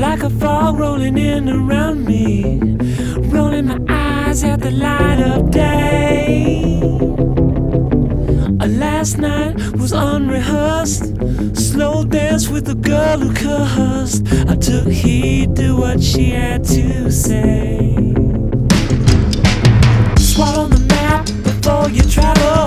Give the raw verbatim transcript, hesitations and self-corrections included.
like a fog rolling in around me, rolling my eyes at the light of day. Uh, Last night was unrehearsed, slow dance with a girl who cursed. I took heed to what she had to say. Swallow the map before you travel.